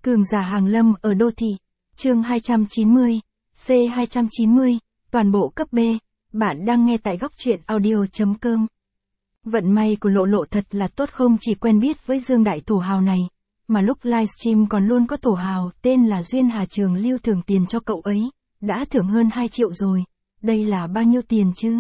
Cường giả hàng lâm ở đô thị. Chương 290, C290, toàn bộ cấp B. Bạn đang nghe tại góc truyện audio.com. Vận may của Lộ Lộ thật là tốt, không chỉ quen biết với Dương đại thủ hào này, mà lúc livestream còn luôn có thủ hào tên là Duyên Hà Trường Lưu thưởng tiền cho cậu ấy, đã thưởng hơn 2 triệu rồi. Đây là bao nhiêu tiền chứ?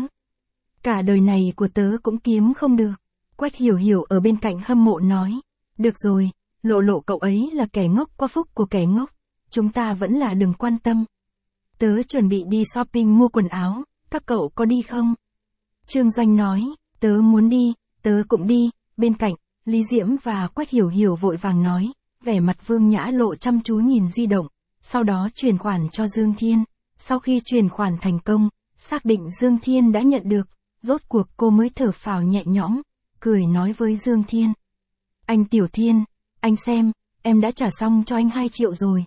Cả đời này của tớ cũng kiếm không được. Quách Hiểu Hiểu ở bên cạnh hâm mộ nói. Được rồi, Lộ Lộ cậu ấy là kẻ ngốc qua phúc của kẻ ngốc. Chúng ta vẫn là đừng quan tâm. Tớ chuẩn bị đi shopping mua quần áo, các cậu có đi không? Trương Doanh nói, tớ muốn đi, tớ cũng đi. Bên cạnh, Lý Diễm và Quách Hiểu Hiểu vội vàng nói, vẻ mặt Vương Nhã Lộ chăm chú nhìn di động, sau đó chuyển khoản cho Dương Thiên. Sau khi chuyển khoản thành công, xác định Dương Thiên đã nhận được, rốt cuộc cô mới thở phào nhẹ nhõm, cười nói với Dương Thiên. Anh Tiểu Thiên, anh xem, em đã trả xong cho anh 2 triệu rồi,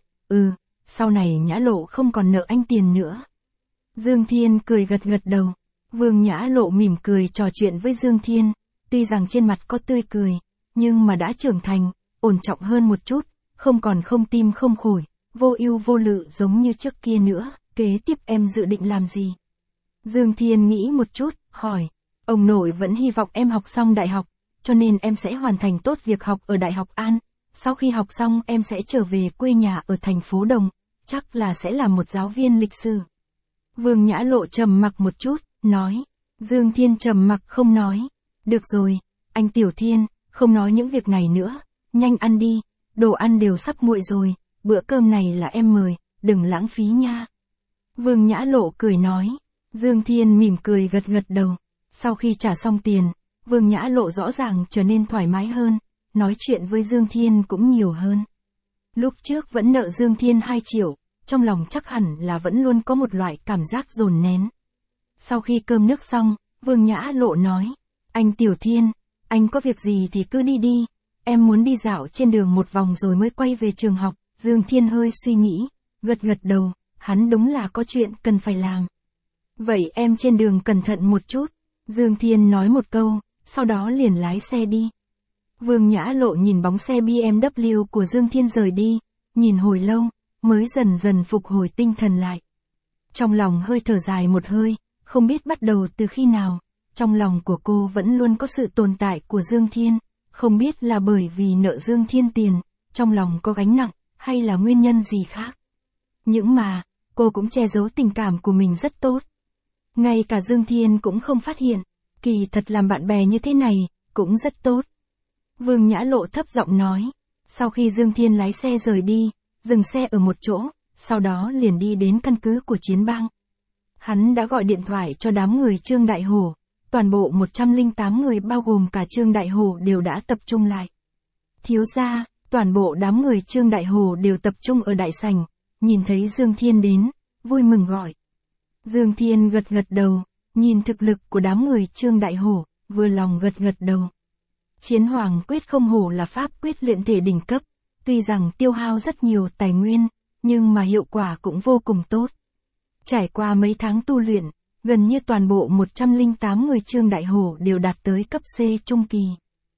sau này Nhã Lộ không còn nợ anh tiền nữa. Dương Thiên cười gật gật đầu, Vương Nhã Lộ mỉm cười trò chuyện với Dương Thiên, tuy rằng trên mặt có tươi cười, nhưng mà đã trưởng thành, ổn trọng hơn một chút, không còn không tim không phổi, vô ưu vô lự giống như trước kia nữa. Kế tiếp em dự định làm gì? Dương Thiên nghĩ một chút, hỏi. Ông nội vẫn hy vọng em học xong đại học, cho nên em sẽ hoàn thành tốt việc học ở Đại học An. Sau khi học xong em sẽ trở về quê nhà ở thành phố Đồng, chắc là sẽ làm một giáo viên lịch sử. Vương Nhã Lộ trầm mặc một chút, nói. Dương Thiên trầm mặc không nói. Được rồi, anh Tiểu Thiên, không nói những việc này nữa, nhanh ăn đi, đồ ăn đều sắp nguội rồi, bữa cơm này là em mời, đừng lãng phí nha. Vương Nhã Lộ cười nói. Dương Thiên mỉm cười gật gật đầu. Sau khi trả xong tiền, Vương Nhã Lộ rõ ràng trở nên thoải mái hơn, nói chuyện với Dương Thiên cũng nhiều hơn. Lúc trước vẫn nợ Dương Thiên 2 triệu, trong lòng chắc hẳn là vẫn luôn có một loại cảm giác dồn nén. Sau khi cơm nước xong, Vương Nhã Lộ nói. Anh Tiểu Thiên, anh có việc gì thì cứ đi đi, em muốn đi dạo trên đường một vòng rồi mới quay về trường học. Dương Thiên hơi suy nghĩ, gật gật đầu. Hắn đúng là có chuyện cần phải làm. Vậy em trên đường cẩn thận một chút. Dương Thiên nói một câu, sau đó liền lái xe đi. Vương Nhã Lộ nhìn bóng xe BMW của Dương Thiên rời đi, nhìn hồi lâu, mới dần dần phục hồi tinh thần lại. Trong lòng hơi thở dài một hơi, không biết bắt đầu từ khi nào, trong lòng của cô vẫn luôn có sự tồn tại của Dương Thiên, không biết là bởi vì nợ Dương Thiên tiền, trong lòng có gánh nặng, hay là nguyên nhân gì khác. Nhưng mà, cô cũng che giấu tình cảm của mình rất tốt. Ngay cả Dương Thiên cũng không phát hiện, kỳ thật làm bạn bè như thế này, cũng rất tốt. Vương Nhã Lộ thấp giọng nói, sau khi Dương Thiên lái xe rời đi, dừng xe ở một chỗ, sau đó liền đi đến căn cứ của Chiến Bang. Hắn đã gọi điện thoại cho đám người Trương Đại Hổ, toàn bộ 108 người bao gồm cả Trương Đại Hổ đều đã tập trung lại. Thiếu gia, toàn bộ đám người Trương Đại Hổ đều tập trung ở đại sảnh. Nhìn thấy Dương Thiên đến, vui mừng gọi. Dương Thiên gật gật đầu, nhìn thực lực của đám người Trương Đại Hổ, vừa lòng gật gật đầu. Chiến Hoàng Quyết không hổ là pháp quyết luyện thể đỉnh cấp, tuy rằng tiêu hao rất nhiều tài nguyên, nhưng mà hiệu quả cũng vô cùng tốt. Trải qua mấy tháng tu luyện, gần như toàn bộ 108 người Trương Đại Hổ đều đạt tới cấp C trung kỳ.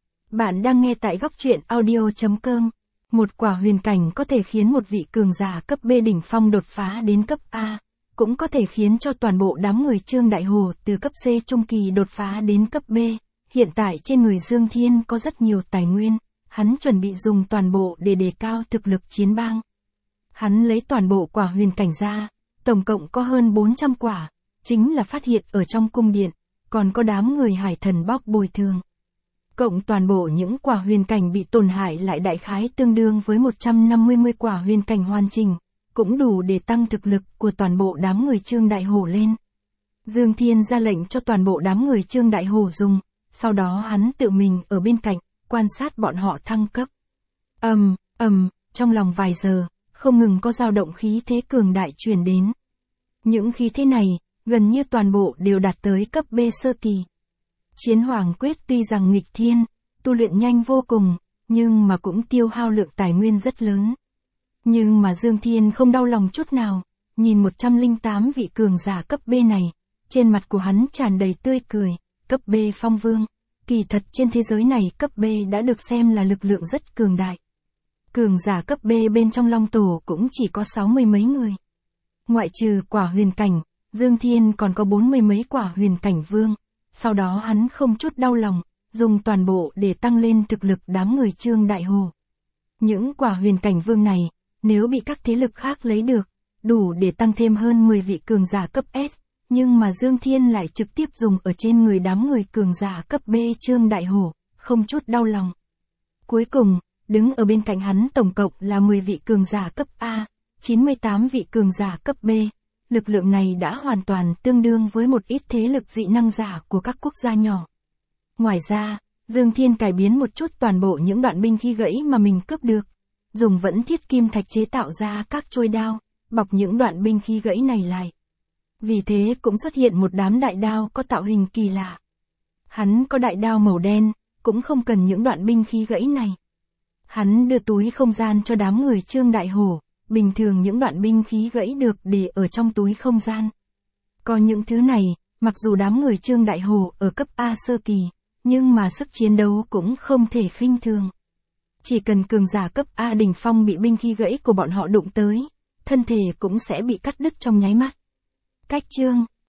Bạn đang nghe tại góc truyện audio.com. Một quả huyền cảnh có thể khiến một vị cường giả cấp B đỉnh phong đột phá đến cấp A, cũng có thể khiến cho toàn bộ đám người Trương Đại Hổ từ cấp C trung kỳ đột phá đến cấp B. Hiện tại trên người Dương Thiên có rất nhiều tài nguyên, hắn chuẩn bị dùng toàn bộ để đề cao thực lực Chiến Bang. Hắn lấy toàn bộ quả huyền cảnh ra, tổng cộng có hơn 400 quả, chính là phát hiện ở trong cung điện, còn có đám người hải thần bóc bồi thường. Cộng toàn bộ những quả huyền cảnh bị tổn hại lại đại khái tương đương với 150 quả huyền cảnh hoàn chỉnh, cũng đủ để tăng thực lực của toàn bộ đám người Trương Đại Hổ lên. Dương Thiên ra lệnh cho toàn bộ đám người Trương Đại Hổ dùng, sau đó hắn tự mình ở bên cạnh, quan sát bọn họ thăng cấp. Trong lòng vài giờ, không ngừng có dao động khí thế cường đại truyền đến. Những khí thế này, gần như toàn bộ đều đạt tới cấp B sơ kỳ. Chiến Hoàng Quyết tuy rằng nghịch thiên, tu luyện nhanh vô cùng, nhưng mà cũng tiêu hao lượng tài nguyên rất lớn. Nhưng mà Dương Thiên không đau lòng chút nào, nhìn 108 vị cường giả cấp B này, trên mặt của hắn tràn đầy tươi cười, cấp B phong vương. Kỳ thật trên thế giới này cấp B đã được xem là lực lượng rất cường đại. cường giả cấp B bên trong Long Tổ cũng chỉ có 60 mấy người. Ngoại trừ quả huyền cảnh, Dương Thiên còn có 40 mấy quả huyền cảnh vương. Sau đó hắn không chút đau lòng, dùng toàn bộ để tăng lên thực lực đám người Trương Đại Hồ. Những quả huyền cảnh vương này, nếu bị các thế lực khác lấy được, đủ để tăng thêm hơn 10 vị cường giả cấp S, nhưng mà Dương Thiên lại trực tiếp dùng ở trên người đám người cường giả cấp B Trương Đại Hồ, không chút đau lòng. Cuối cùng, đứng ở bên cạnh hắn tổng cộng là 10 vị cường giả cấp A, 98 vị cường giả cấp B. Lực lượng này đã hoàn toàn tương đương với một ít thế lực dị năng giả của các quốc gia nhỏ. Ngoài ra, Dương Thiên cải biến một chút toàn bộ những đoạn binh khí gãy mà mình cướp được, dùng vẫn thiết kim thạch chế tạo ra các trôi đao, bọc những đoạn binh khí gãy này lại. Vì thế cũng xuất hiện một đám đại đao có tạo hình kỳ lạ. Hắn có đại đao màu đen, cũng không cần những đoạn binh khí gãy này. Hắn đưa túi không gian cho đám người Trương Đại Hồ, bình thường những đoạn binh khí gãy được để ở trong túi không gian. Có những thứ này, mặc dù đám người Trương Đại Hồ ở cấp A sơ kỳ, nhưng mà sức chiến đấu cũng không thể khinh thường. Chỉ cần cường giả cấp A đỉnh phong bị binh khí gãy của bọn họ đụng tới, thân thể cũng sẽ bị cắt đứt trong nháy mắt. Cách chương